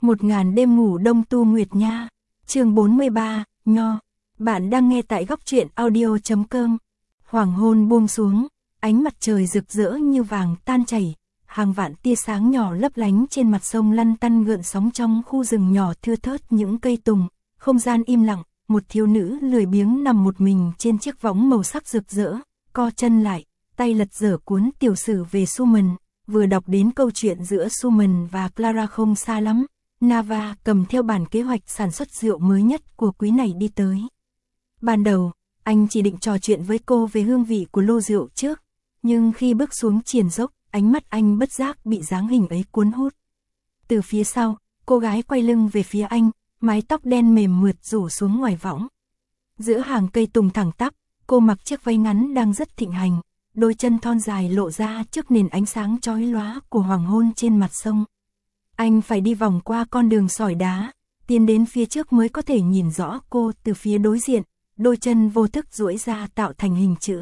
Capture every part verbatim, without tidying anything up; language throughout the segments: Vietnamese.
Một ngàn đêm ngủ đông tu nguyệt nha. Chương bốn mươi ba, Nho. Bạn đang nghe tại góc truyện audio chấm com. Hoàng hôn buông xuống, ánh mặt trời rực rỡ như vàng tan chảy, hàng vạn tia sáng nhỏ lấp lánh trên mặt sông lăn tăn gợn sóng trong khu rừng nhỏ thưa thớt những cây tùng, không gian im lặng, một thiếu nữ lười biếng nằm một mình trên chiếc võng màu sắc rực rỡ, co chân lại, tay lật dở cuốn tiểu sử về Suman, vừa đọc đến câu chuyện giữa Suman và Clara không xa lắm. Nava cầm theo bản kế hoạch sản xuất rượu mới nhất của quý này đi tới. Ban đầu, anh chỉ định trò chuyện với cô về hương vị của lô rượu trước, nhưng khi bước xuống triền dốc, ánh mắt anh bất giác bị dáng hình ấy cuốn hút. Từ phía sau, cô gái quay lưng về phía anh, mái tóc đen mềm mượt rủ xuống ngoài võng. Giữa hàng cây tùng thẳng tắp, cô mặc chiếc váy ngắn đang rất thịnh hành, đôi chân thon dài lộ ra trước nền ánh sáng chói lóa của hoàng hôn trên mặt sông. Anh phải đi vòng qua con đường sỏi đá, tiến đến phía trước mới có thể nhìn rõ cô từ phía đối diện, đôi chân vô thức duỗi ra tạo thành hình chữ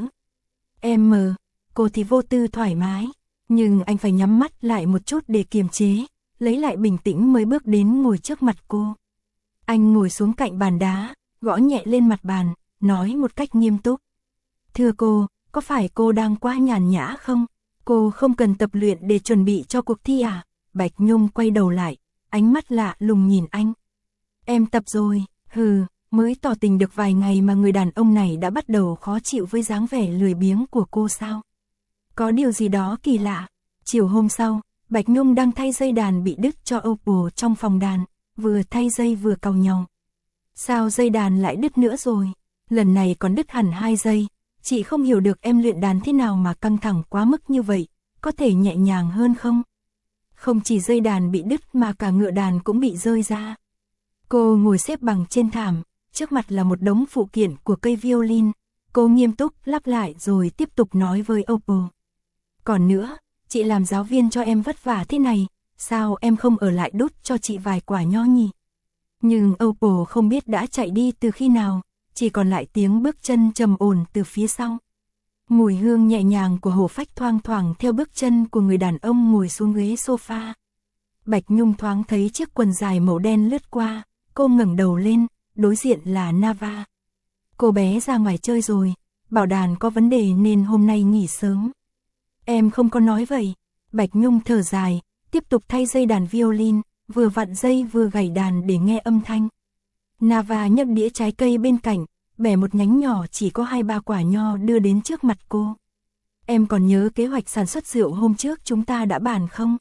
M. Cô thì vô tư thoải mái, nhưng anh phải nhắm mắt lại một chút để kiềm chế, lấy lại bình tĩnh mới bước đến ngồi trước mặt cô. Anh ngồi xuống cạnh bàn đá, gõ nhẹ lên mặt bàn, nói một cách nghiêm túc. Thưa cô, có phải cô đang quá nhàn nhã không? Cô không cần tập luyện để chuẩn bị cho cuộc thi à? Bạch Nhung quay đầu lại, ánh mắt lạ lùng nhìn anh. Em tập rồi, hừ, mới tỏ tình được vài ngày mà người đàn ông này đã bắt đầu khó chịu với dáng vẻ lười biếng của cô sao? Có điều gì đó kỳ lạ. Chiều hôm sau, Bạch Nhung đang thay dây đàn bị đứt cho Opal trong phòng đàn, vừa thay dây vừa càu nhau. Sao dây đàn lại đứt nữa rồi? Lần này còn đứt hẳn hai dây. Chị không hiểu được em luyện đàn thế nào mà căng thẳng quá mức như vậy, có thể nhẹ nhàng hơn không? Không chỉ dây đàn bị đứt mà cả ngựa đàn cũng bị rơi ra. Cô ngồi xếp bằng trên thảm, trước mặt là một đống phụ kiện của cây violin. Cô nghiêm túc lắp lại rồi tiếp tục nói với Opal. Còn nữa, chị làm giáo viên cho em vất vả thế này, sao em không ở lại đút cho chị vài quả nho nhỉ? Nhưng Opal không biết đã chạy đi từ khi nào, chỉ còn lại tiếng bước chân trầm ổn từ phía sau. Mùi hương nhẹ nhàng của hổ phách thoang thoảng theo bước chân của người đàn ông ngồi xuống ghế sofa. Bạch Nhung thoáng thấy chiếc quần dài màu đen lướt qua, cô ngẩng đầu lên, đối diện là Nava. Cô bé ra ngoài chơi rồi, bảo đàn có vấn đề nên hôm nay nghỉ sớm. Em không có nói vậy. Bạch Nhung thở dài, tiếp tục thay dây đàn violin, vừa vặn dây vừa gảy đàn để nghe âm thanh. Nava nhấc đĩa trái cây bên cạnh, bẻ một nhánh nhỏ chỉ có hai ba quả nho đưa đến trước mặt cô. Em còn nhớ kế hoạch sản xuất rượu hôm trước chúng ta đã bàn không?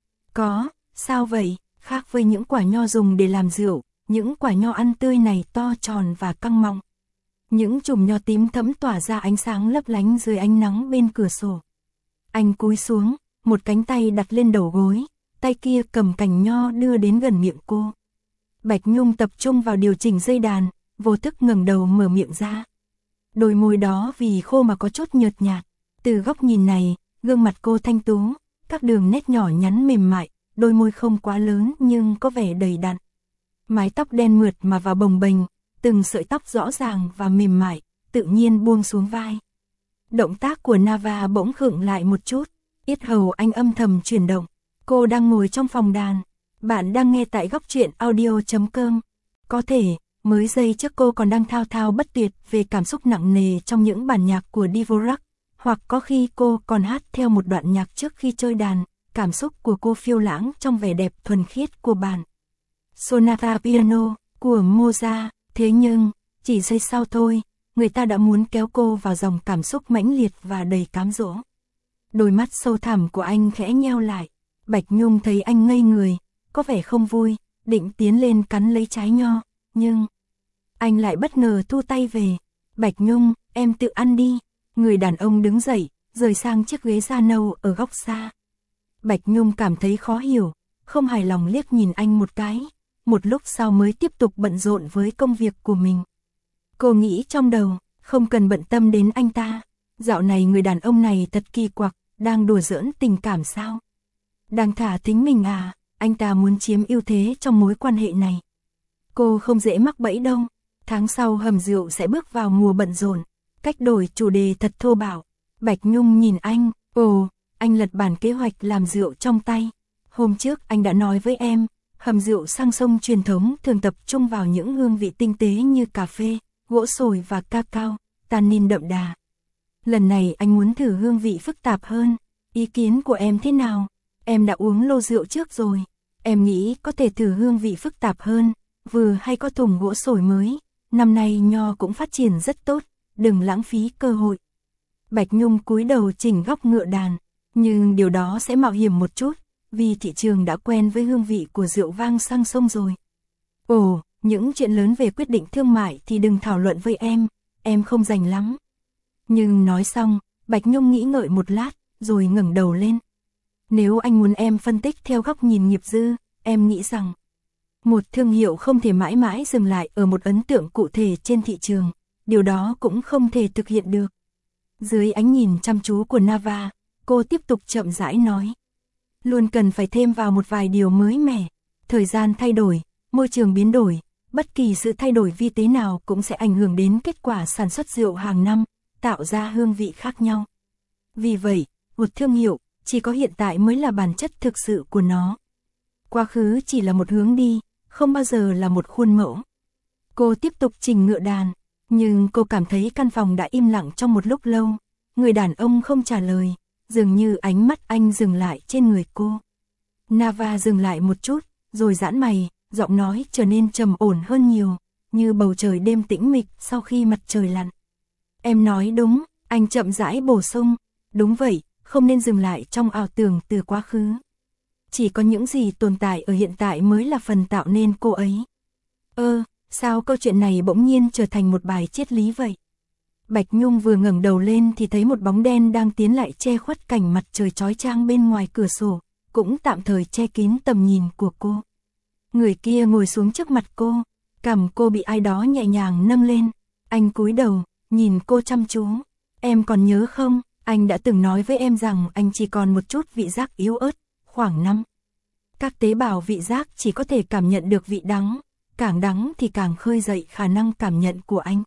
Có, sao vậy? Khác với những quả nho dùng để làm rượu, những quả nho ăn tươi này to tròn và căng mọng. Những chùm nho tím thẫm tỏa ra ánh sáng lấp lánh dưới ánh nắng bên cửa sổ. Anh cúi xuống, một cánh tay đặt lên đầu gối, tay kia cầm cành nho đưa đến gần miệng cô. Bạch Nhung tập trung vào điều chỉnh dây đàn, vô thức ngẩng đầu mở miệng ra. Đôi môi đó vì khô mà có chút nhợt nhạt. Từ góc nhìn này, gương mặt cô thanh tú, các đường nét nhỏ nhắn mềm mại, đôi môi không quá lớn nhưng có vẻ đầy đặn. Mái tóc đen mượt mà vào bồng bềnh, từng sợi tóc rõ ràng và mềm mại, tự nhiên buông xuống vai. Động tác của Nava bỗng khựng lại một chút, yết hầu anh âm thầm chuyển động. Cô đang ngồi trong phòng đàn. Bạn đang nghe tại góc truyện audio chấm com. Có thể, mới giây trước cô còn đang thao thao bất tuyệt về cảm xúc nặng nề trong những bản nhạc của Dvorak, hoặc có khi cô còn hát theo một đoạn nhạc trước khi chơi đàn, cảm xúc của cô phiêu lãng trong vẻ đẹp thuần khiết của bản Sonata Piano của Mozart. Thế nhưng, chỉ giây sau thôi, người ta đã muốn kéo cô vào dòng cảm xúc mãnh liệt và đầy cám dỗ. Đôi mắt sâu thẳm của anh khẽ nheo lại. Bạch Nhung thấy anh ngây người, có vẻ không vui, định tiến lên cắn lấy trái nho, nhưng anh lại bất ngờ thu tay về. Bạch Nhung, em tự ăn đi. Người đàn ông đứng dậy, rời sang chiếc ghế da nâu ở góc xa. Bạch Nhung cảm thấy khó hiểu, không hài lòng liếc nhìn anh một cái, một lúc sau mới tiếp tục bận rộn với công việc của mình. Cô nghĩ trong đầu, không cần bận tâm đến anh ta. Dạo này người đàn ông này thật kỳ quặc, đang đùa giỡn tình cảm sao? Đang thả thính mình à? Anh ta muốn chiếm ưu thế trong mối quan hệ này. Cô không dễ mắc bẫy đâu. Tháng sau hầm rượu sẽ bước vào mùa bận rộn. Cách đổi chủ đề thật thô bạo. Bạch Nhung nhìn anh. Ồ, anh lật bản kế hoạch làm rượu trong tay. Hôm trước anh đã nói với em, Hầm rượu sang sông truyền thống thường tập trung vào những hương vị tinh tế như cà phê, gỗ sồi và cacao, tannin đậm đà. Lần này anh muốn thử hương vị phức tạp hơn. Ý kiến của em thế nào? Em đã uống lô rượu trước rồi. Em nghĩ có thể thử hương vị phức tạp hơn, vừa hay có thùng gỗ sồi mới. Năm nay nho cũng phát triển rất tốt, đừng lãng phí cơ hội. Bạch Nhung cúi đầu chỉnh góc ngựa đàn, nhưng điều đó sẽ mạo hiểm một chút, vì thị trường đã quen với hương vị của rượu vang sang sông rồi. Ồ, những chuyện lớn về quyết định thương mại thì đừng thảo luận với em, em không rành lắm. Nhưng nói xong, Bạch Nhung nghĩ ngợi một lát, rồi ngẩng đầu lên. Nếu anh muốn em phân tích theo góc nhìn nghiệp dư, em nghĩ rằng một thương hiệu không thể mãi mãi dừng lại ở một ấn tượng cụ thể trên thị trường, điều đó cũng không thể thực hiện được. Dưới ánh nhìn chăm chú của Nava, cô tiếp tục chậm rãi nói. Luôn cần phải thêm vào một vài điều mới mẻ. Thời gian thay đổi, môi trường biến đổi, bất kỳ sự thay đổi vi tế nào cũng sẽ ảnh hưởng đến kết quả sản xuất rượu hàng năm, tạo ra hương vị khác nhau. Vì vậy, một thương hiệu chỉ có hiện tại mới là bản chất thực sự của nó. Quá khứ chỉ là một hướng đi, không bao giờ là một khuôn mẫu. Cô tiếp tục chỉnh ngựa đàn, nhưng cô cảm thấy căn phòng đã im lặng trong một lúc lâu. Người đàn ông không trả lời, dường như ánh mắt anh dừng lại trên người cô. Nava dừng lại một chút, rồi giãn mày, giọng nói trở nên trầm ổn hơn nhiều, như bầu trời đêm tĩnh mịch sau khi mặt trời lặn. Em nói đúng, anh chậm rãi bổ sung. Đúng vậy, không nên dừng lại trong ảo tưởng từ quá khứ. Chỉ có những gì tồn tại ở hiện tại mới là phần tạo nên cô ấy. Ơ, sao câu chuyện này bỗng nhiên trở thành một bài triết lý vậy? Bạch Nhung vừa ngẩng đầu lên thì thấy một bóng đen đang tiến lại che khuất cảnh mặt trời chói chang bên ngoài cửa sổ, cũng tạm thời che kín tầm nhìn của cô. Người kia ngồi xuống trước mặt cô, cằm cô bị ai đó nhẹ nhàng nâng lên. Anh cúi đầu, nhìn cô chăm chú. Em còn nhớ không, anh đã từng nói với em rằng anh chỉ còn một chút vị giác yếu ớt, khoảng năm. Các tế bào vị giác chỉ có thể cảm nhận được vị đắng, càng đắng thì càng khơi dậy khả năng cảm nhận của anh.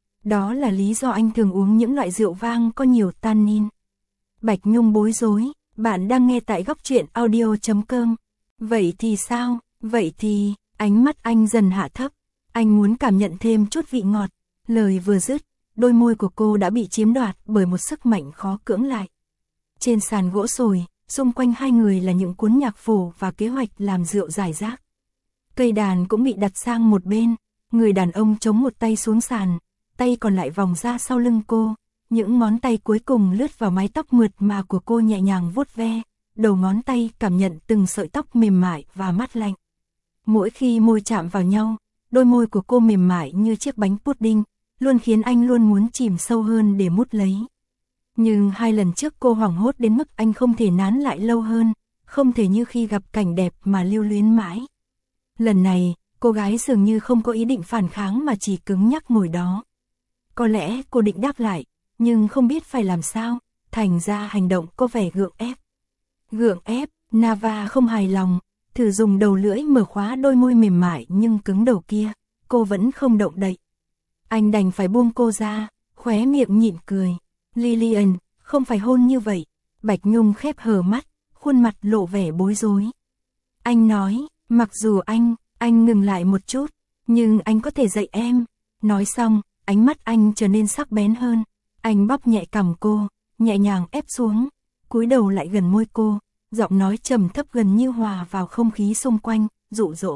Đó là lý do anh thường uống những loại rượu vang có nhiều tannin. Bạch Nhung bối rối, bạn đang nghe tại góc truyện audio chấm com. Vậy thì sao, vậy thì, ánh mắt anh dần hạ thấp, anh muốn cảm nhận thêm chút vị ngọt. Lời vừa dứt, đôi môi của cô đã bị chiếm đoạt bởi một sức mạnh khó cưỡng lại. Trên sàn gỗ sồi, xung quanh hai người là những cuốn nhạc phổ và kế hoạch làm rượu rải rác. Cây đàn cũng bị đặt sang một bên, người đàn ông chống một tay xuống sàn, tay còn lại vòng ra sau lưng cô, những ngón tay cuối cùng lướt vào mái tóc mượt mà của cô nhẹ nhàng vuốt ve, đầu ngón tay cảm nhận từng sợi tóc mềm mại và mát lạnh. Mỗi khi môi chạm vào nhau, đôi môi của cô mềm mại như chiếc bánh pudding, luôn khiến anh luôn muốn chìm sâu hơn để mút lấy. Nhưng hai lần trước cô hoảng hốt đến mức anh không thể nán lại lâu hơn, không thể như khi gặp cảnh đẹp mà lưu luyến mãi. Lần này, cô gái dường như không có ý định phản kháng mà chỉ cứng nhắc ngồi đó. Có lẽ cô định đáp lại, nhưng không biết phải làm sao, thành ra hành động có vẻ gượng ép. Gượng ép, Nava không hài lòng, thử dùng đầu lưỡi mở khóa đôi môi mềm mại nhưng cứng đầu kia, cô vẫn không động đậy. Anh đành phải buông cô ra, khóe miệng nhịn cười. Lillian, không phải hôn như vậy. Bạch Nhung khép hờ mắt, khuôn mặt lộ vẻ bối rối. Anh nói, mặc dù anh, anh ngừng lại một chút, nhưng anh có thể dạy em. Nói xong, ánh mắt anh trở nên sắc bén hơn. Anh bóp nhẹ cằm cô, nhẹ nhàng ép xuống, cúi đầu lại gần môi cô, giọng nói trầm thấp gần như hòa vào không khí xung quanh, dụ dỗ.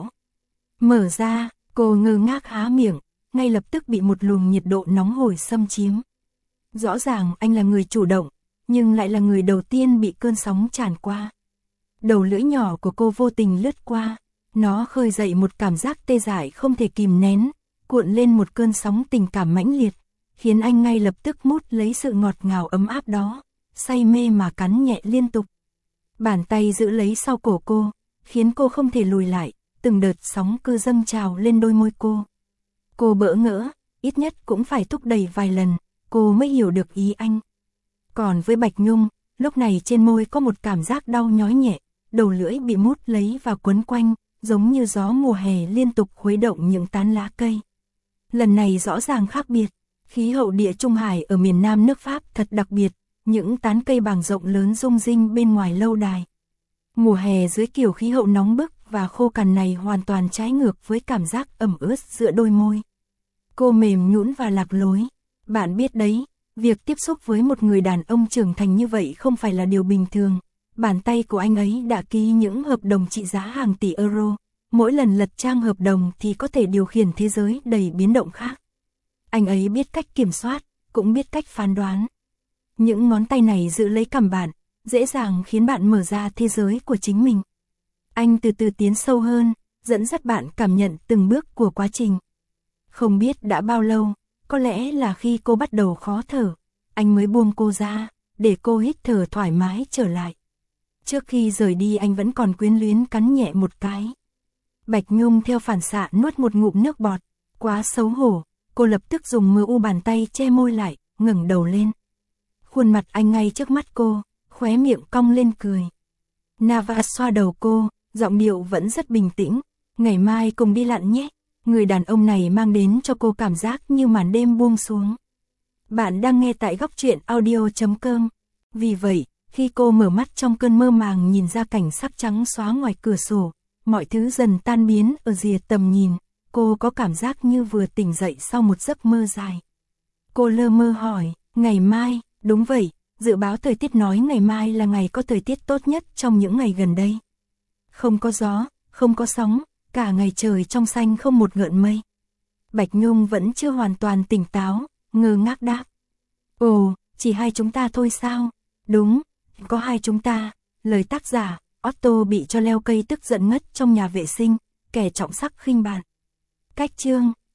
Mở ra, cô ngơ ngác há miệng, ngay lập tức bị một luồng nhiệt độ nóng hổi xâm chiếm. Rõ ràng anh là người chủ động, nhưng lại là người đầu tiên bị cơn sóng tràn qua. Đầu lưỡi nhỏ của cô vô tình lướt qua, nó khơi dậy một cảm giác tê dại không thể kìm nén, cuộn lên một cơn sóng tình cảm mãnh liệt, khiến anh ngay lập tức mút lấy sự ngọt ngào ấm áp đó, say mê mà cắn nhẹ liên tục. Bàn tay giữ lấy sau cổ cô, khiến cô không thể lùi lại, từng đợt sóng cứ dâng trào lên đôi môi cô. Cô bỡ ngỡ, ít nhất cũng phải thúc đẩy vài lần, cô mới hiểu được ý anh. Còn với Bạch Nhung, lúc này trên môi có một cảm giác đau nhói nhẹ, đầu lưỡi bị mút lấy và quấn quanh, giống như gió mùa hè liên tục khuấy động những tán lá cây. Lần này rõ ràng khác biệt, khí hậu địa Trung Hải ở miền Nam nước Pháp thật đặc biệt, những tán cây bàng rộng lớn rung rinh bên ngoài lâu đài. Mùa hè dưới kiểu khí hậu nóng bức và khô cằn này hoàn toàn trái ngược với cảm giác ẩm ướt giữa đôi môi. Cô mềm nhũn và lạc lối. Bạn biết đấy, việc tiếp xúc với một người đàn ông trưởng thành như vậy không phải là điều bình thường. Bàn tay của anh ấy đã ký những hợp đồng trị giá hàng tỷ euro. Mỗi lần lật trang hợp đồng thì có thể điều khiển thế giới đầy biến động khác. Anh ấy biết cách kiểm soát, cũng biết cách phán đoán. Những ngón tay này giữ lấy cằm bạn, dễ dàng khiến bạn mở ra thế giới của chính mình. Anh từ từ tiến sâu hơn, dẫn dắt bạn cảm nhận từng bước của quá trình. Không biết đã bao lâu, có lẽ là khi cô bắt đầu khó thở, anh mới buông cô ra, để cô hít thở thoải mái trở lại. Trước khi rời đi anh vẫn còn quyến luyến cắn nhẹ một cái. Bạch Nhung theo phản xạ nuốt một ngụm nước bọt, quá xấu hổ, cô lập tức dùng mờ u bàn tay che môi lại, ngẩng đầu lên. Khuôn mặt anh ngay trước mắt cô, khóe miệng cong lên cười. Nava xoa đầu cô, giọng điệu vẫn rất bình tĩnh, ngày mai cùng đi lặn nhé. Người đàn ông này mang đến cho cô cảm giác như màn đêm buông xuống. Bạn đang nghe tại góc truyện audio chấm com. Vì vậy, khi cô mở mắt trong cơn mơ màng nhìn ra cảnh sắc trắng xóa ngoài cửa sổ, mọi thứ dần tan biến ở rìa tầm nhìn, cô có cảm giác như vừa tỉnh dậy sau một giấc mơ dài. Cô lơ mơ hỏi, ngày mai, đúng vậy, dự báo thời tiết nói ngày mai là ngày có thời tiết tốt nhất trong những ngày gần đây. Không có gió, không có sóng, cả ngày trời trong xanh không một gợn mây. Bạch Nhung vẫn chưa hoàn toàn tỉnh táo, ngơ ngác đáp. Ồ, chỉ hai chúng ta thôi sao? Đúng, có hai chúng ta. Lời tác giả, Otto bị cho leo cây tức giận ngất trong nhà vệ sinh, kẻ trọng sắc khinh bạn. Cách chương